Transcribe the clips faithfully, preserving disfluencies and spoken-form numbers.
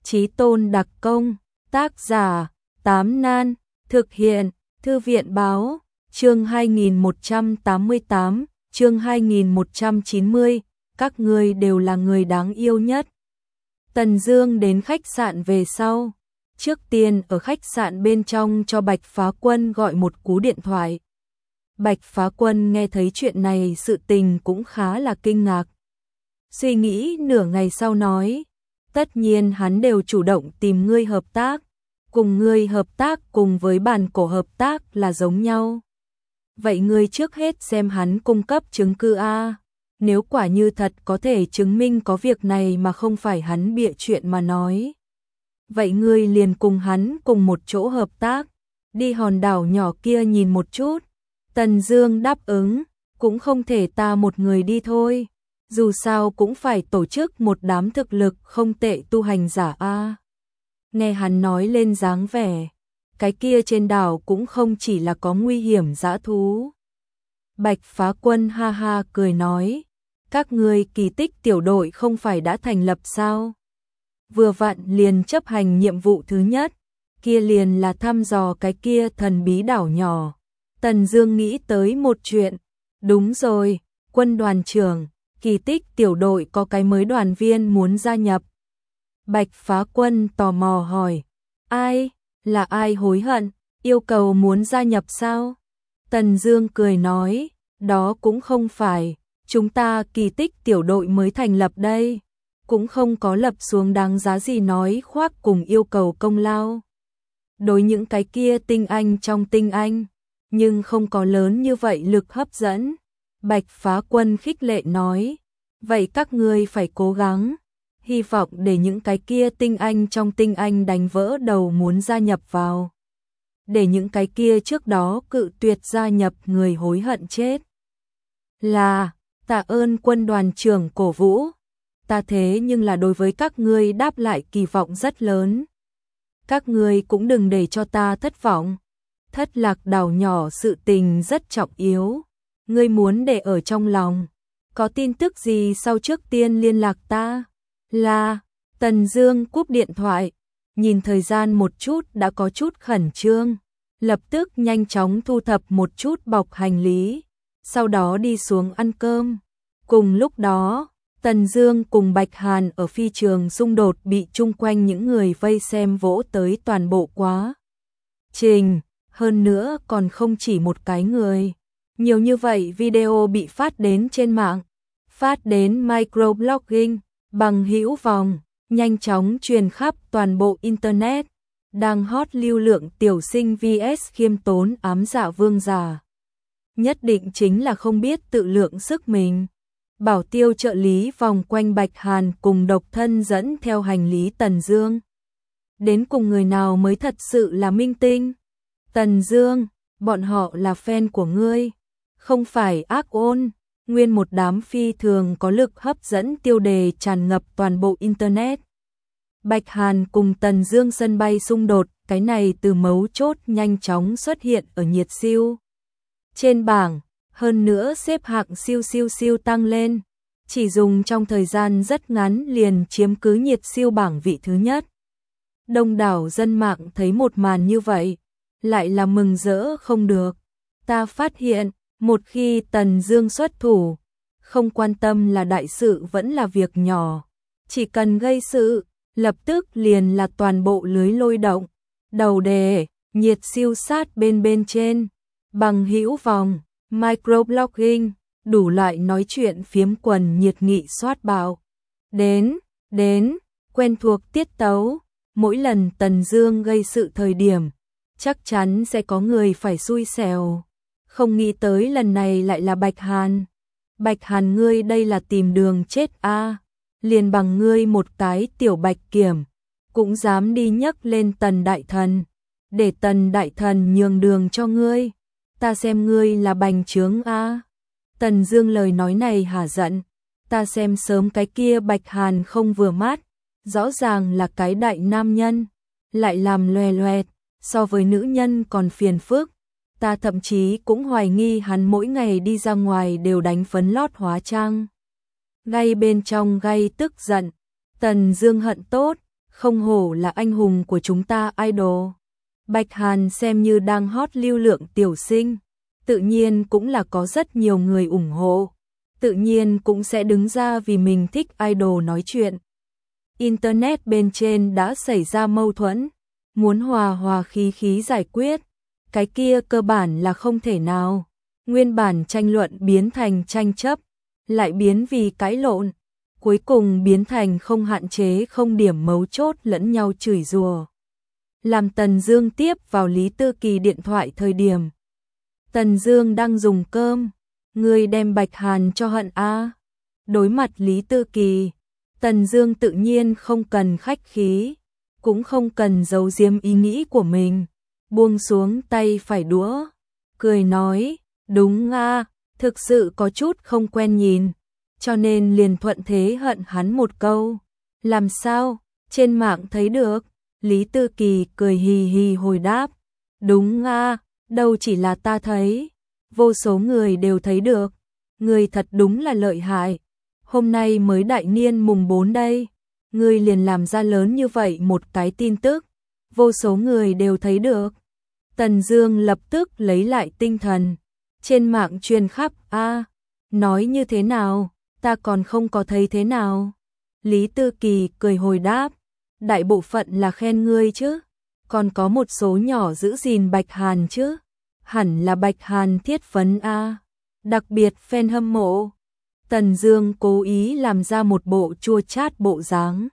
Chí Tôn đặc công, tác giả, Tám Nan, thực hiện, Thư viện báo, chương hai nghìn một trăm tám mươi tám, chương hai nghìn một trăm chín mươi, các ngươi đều là người đáng yêu nhất. Tần Dương đến khách sạn về sau, trước tiên ở khách sạn bên trong cho Bạch Phá Quân gọi một cú điện thoại. Bạch Phá Quân nghe thấy chuyện này sự tình cũng khá là kinh ngạc. Suy nghĩ nửa ngày sau nói, tất nhiên hắn đều chủ động tìm ngươi hợp tác, cùng ngươi hợp tác cùng với bản cổ hợp tác là giống nhau. Vậy ngươi trước hết xem hắn cung cấp chứng cứ a, nếu quả như thật có thể chứng minh có việc này mà không phải hắn bịa chuyện mà nói. Vậy ngươi liền cùng hắn cùng một chỗ hợp tác, đi hòn đảo nhỏ kia nhìn một chút. Tần Dương đáp ứng, cũng không thể ta một người đi thôi, dù sao cũng phải tổ chức một đám thực lực không tệ tu hành giả a. Nghe hắn nói lên dáng vẻ, cái kia trên đảo cũng không chỉ là có nguy hiểm dã thú. Bạch Phá Quân ha ha cười nói, các ngươi Kỳ Tích tiểu đội không phải đã thành lập sao? Vừa vặn liền chấp hành nhiệm vụ thứ nhất, kia liền là thăm dò cái kia thần bí đảo nhỏ. Tần Dương nghĩ tới một chuyện, đúng rồi, Quân đoàn trưởng, Kỳ Tích tiểu đội có cái mới đoàn viên muốn gia nhập. Bạch Phá Quân tò mò hỏi, ai, là ai hối hận, yêu cầu muốn gia nhập sao? Tần Dương cười nói, đó cũng không phải, chúng ta Kỳ Tích tiểu đội mới thành lập đây, cũng không có lập xuống đáng giá gì nói khoác cùng yêu cầu công lao. Đối những cái kia tinh anh trong tinh anh, nhưng không có lớn như vậy lực hấp dẫn. Bạch Phá Quân khích lệ nói, vậy các ngươi phải cố gắng, hy vọng để những cái kia tinh anh trong tinh anh đánh vỡ đầu muốn gia nhập vào. Để những cái kia trước đó cự tuyệt gia nhập người hối hận chết. Là, tạ ơn Quân đoàn trưởng cổ vũ, ta thế nhưng là đối với các ngươi đáp lại kỳ vọng rất lớn. Các ngươi cũng đừng để cho ta thất vọng. Thất Lạc đảo nhỏ sự tình rất trọng yếu, ngươi muốn để ở trong lòng. Có tin tức gì sau trước tiên liên lạc ta. Là, Tần Dương cúp điện thoại, nhìn thời gian một chút đã có chút khẩn trương, lập tức nhanh chóng thu thập một chút bọc hành lý, sau đó đi xuống ăn cơm. Cùng lúc đó, Tần Dương cùng Bạch Hàn ở phi trường xung đột bị chung quanh những người vây xem vỗ tới toàn bộ quá trình, hơn nữa còn không chỉ một cái người. Nhiều như vậy video bị phát đến trên mạng, phát đến microblogging, bằng hữu vòng, nhanh chóng truyền khắp toàn bộ internet. Đang hot lưu lượng tiểu sinh vs khiêm tốn ám dạ vương giả. Nhất định chính là không biết tự lượng sức mình. Bảo tiêu trợ lý vòng quanh Bạch Hàn cùng độc thân dẫn theo hành lý Tần Dương. Đến cùng người nào mới thật sự là minh tinh? Tần Dương, bọn họ là fan của ngươi, không phải ác ôn. Nguyên một đám phi thường có lực hấp dẫn tiêu đề tràn ngập toàn bộ internet. Bạch Hàn cùng Tần Dương sân bay xung đột, cái này từ mấu chốt nhanh chóng xuất hiện ở nhiệt siêu trên bảng, hơn nữa xếp hạng siêu siêu siêu tăng lên, chỉ dùng trong thời gian rất ngắn liền chiếm cứ nhiệt siêu bảng vị thứ nhất. Đông đảo dân mạng thấy một màn như vậy, lại là mừng rỡ không được. Ta phát hiện, một khi Tần Dương xuất thủ, không quan tâm là đại sự vẫn là việc nhỏ, chỉ cần gây sự, lập tức liền là toàn bộ lưới lôi động. Đầu đề, nhiệt siêu sát bên bên trên, bằng hữu vòng, microblogging, đủ loại nói chuyện phiếm quần nhiệt nghị soát bạo. Đến, đến, quen thuộc tiết tấu, mỗi lần Tần Dương gây sự thời điểm, chắc chắn sẽ có người phải xui xẻo. Không nghĩ tới lần này lại là Bạch Hàn. Bạch Hàn ngươi đây là tìm đường chết a, à. Liền bằng ngươi một cái tiểu bạch kiểm, cũng dám đi nhấc lên Tần đại thần, để Tần đại thần nhường đường cho ngươi, ta xem ngươi là bành trướng a. À. Tần Dương lời nói này hả giận, ta xem sớm cái kia Bạch Hàn không vừa mắt, rõ ràng là cái đại nam nhân, lại làm loè loẹt, so với nữ nhân còn phiền phức. Ta thậm chí cũng hoài nghi hắn mỗi ngày đi ra ngoài đều đánh phấn lót hóa trang. Ngay bên trong gây tức giận, Tần Dương hận tốt, không hổ là anh hùng của chúng ta idol. Bạch Hàn xem như đang hot lưu lượng tiểu sinh, tự nhiên cũng là có rất nhiều người ủng hộ, tự nhiên cũng sẽ đứng ra vì mình thích idol nói chuyện. Internet bên trên đã xảy ra mâu thuẫn, muốn hòa hòa khí khí giải quyết, cái kia cơ bản là không thể nào. Nguyên bản tranh luận biến thành tranh chấp, lại biến vì cãi lộn, cuối cùng biến thành không hạn chế không điểm mấu chốt lẫn nhau chửi rủa. Làm Tần Dương tiếp vào Lý Tư Kỳ điện thoại thời điểm Tần Dương đang dùng cơm, người đem Bạch Hàn cho hận a. Đối mặt Lý Tư Kỳ, Tần Dương tự nhiên không cần khách khí, cũng không cần giấu giếm ý nghĩ của mình, buông xuống tay phải đũa, cười nói, đúng a, thực sự có chút không quen nhìn, cho nên liền thuận thế hận hắn một câu. Làm sao? Trên mạng thấy được. Lý Tư Kỳ cười hì hì hồi đáp, đúng a, đâu chỉ là ta thấy, vô số người đều thấy được, người thật đúng là lợi hại. Hôm nay mới đại niên mùng bốn đây, người liền làm ra lớn như vậy một cái tin tức, vô số người đều thấy được. Tần Dương lập tức lấy lại tinh thần, trên mạng truyền khắp a, nói như thế nào, ta còn không có thấy thế nào. Lý Tư Kỳ cười hồi đáp, đại bộ phận là khen ngươi chứ, còn có một số nhỏ giữ gìn Bạch Hàn chứ, hẳn là Bạch Hàn thiết phấn a, đặc biệt fan hâm mộ. Tần Dương cố ý làm ra một bộ chua chát bộ dáng.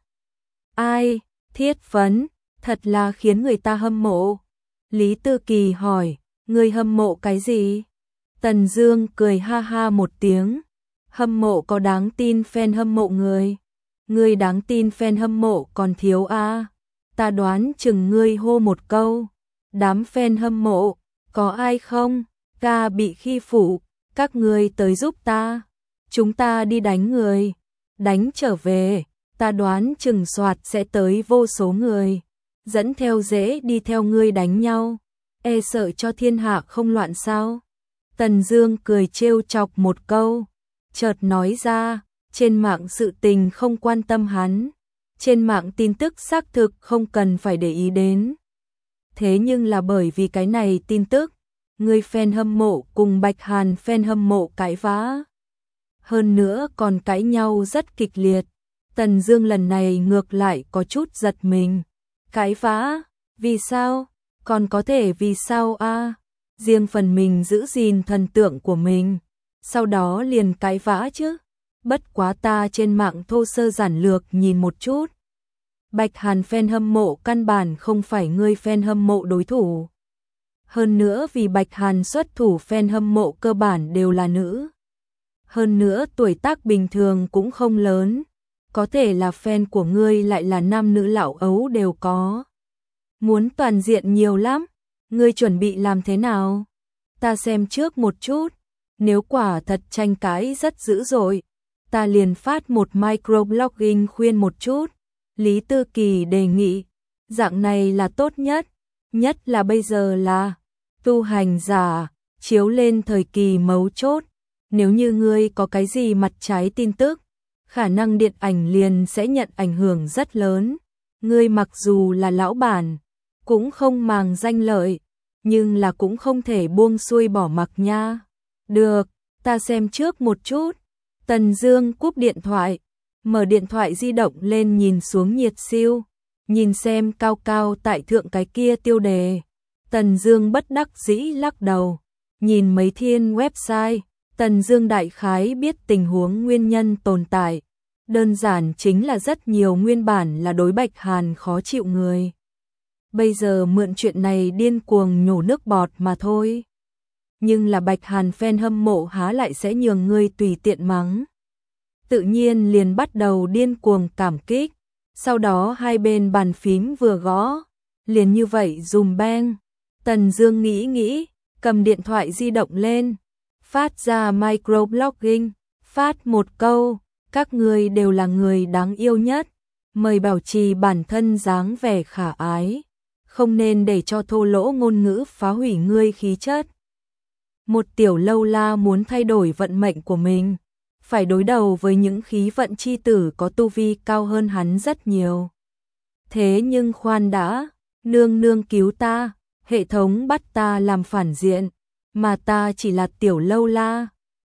Ai, thiết phấn, thật là khiến người ta hâm mộ. Lý Tư Kỳ hỏi, ngươi hâm mộ cái gì? Tần Dương cười ha ha một tiếng, hâm mộ có đáng tin fan hâm mộ người. Ngươi đáng tin fan hâm mộ còn thiếu a. Ta đoán chừng ngươi hô một câu, đám fan hâm mộ, có ai không? Ca bị khi phụ, các ngươi tới giúp ta. Chúng ta đi đánh người, đánh trở về, ta đoán chừng soạt sẽ tới vô số người, dẫn theo dễ đi theo ngươi đánh nhau, e sợ cho thiên hạ không loạn sao? Tần Dương cười trêu chọc một câu, chợt nói ra, trên mạng sự tình không quan tâm hắn, trên mạng tin tức xác thực không cần phải để ý đến. Thế nhưng là bởi vì cái này tin tức, người fan hâm mộ cùng Bạch Hàn fan hâm mộ cãi vã. Hơn nữa còn cãi nhau rất kịch liệt. Tần Dương lần này ngược lại có chút giật mình. Cãi vã? Vì sao? Còn có thể vì sao a? À? Riêng phần mình giữ gìn thần tượng của mình, sau đó liền cãi vã chứ. Bất quá ta trên mạng thô sơ giản lược nhìn một chút. Bạch Hàn fan hâm mộ căn bản không phải người fan hâm mộ đối thủ. Hơn nữa vì Bạch Hàn xuất thủ fan hâm mộ cơ bản đều là nữ. Hơn nữa tuổi tác bình thường cũng không lớn, có thể là fan của ngươi lại là nam nữ lão ấu đều có. Muốn toàn diện nhiều lắm, ngươi chuẩn bị làm thế nào? Ta xem trước một chút, nếu quả thật tranh cãi rất dữ dội, ta liền phát một microblogging khuyên một chút. Lý Tư Kỳ đề nghị, dạng này là tốt nhất, nhất là bây giờ là tu hành giả, chiếu lên thời kỳ mấu chốt. Nếu như ngươi có cái gì mặt trái tin tức, khả năng điện ảnh liền sẽ nhận ảnh hưởng rất lớn. Ngươi mặc dù là lão bản, cũng không màng danh lợi, nhưng là cũng không thể buông xuôi bỏ mặc nha. Được, ta xem trước một chút. Tần Dương cúp điện thoại, mở điện thoại di động lên nhìn xuống nhiệt siêu, nhìn xem cao cao tại thượng cái kia tiêu đề. Tần Dương bất đắc dĩ lắc đầu, nhìn mấy thiên website. Tần Dương đại khái biết tình huống nguyên nhân tồn tại, đơn giản chính là rất nhiều nguyên bản là đối Bạch Hàn khó chịu người. Bây giờ mượn chuyện này điên cuồng nhổ nước bọt mà thôi. Nhưng là Bạch Hàn fan hâm mộ há lại sẽ nhường ngươi tùy tiện mắng. Tự nhiên liền bắt đầu điên cuồng cảm kích, sau đó hai bên bàn phím vừa gõ, liền như vậy dùm beng. Tần Dương nghĩ nghĩ, cầm điện thoại di động lên, phát ra microblogging, phát một câu, các ngươi đều là người đáng yêu nhất, mời bảo trì bản thân dáng vẻ khả ái, không nên để cho thô lỗ ngôn ngữ phá hủy ngươi khí chất. Một tiểu lâu la muốn thay đổi vận mệnh của mình, phải đối đầu với những khí vận chi tử có tu vi cao hơn hắn rất nhiều. Thế nhưng khoan đã, nương nương cứu ta, hệ thống bắt ta làm phản diện, mà ta chỉ là tiểu lâu la,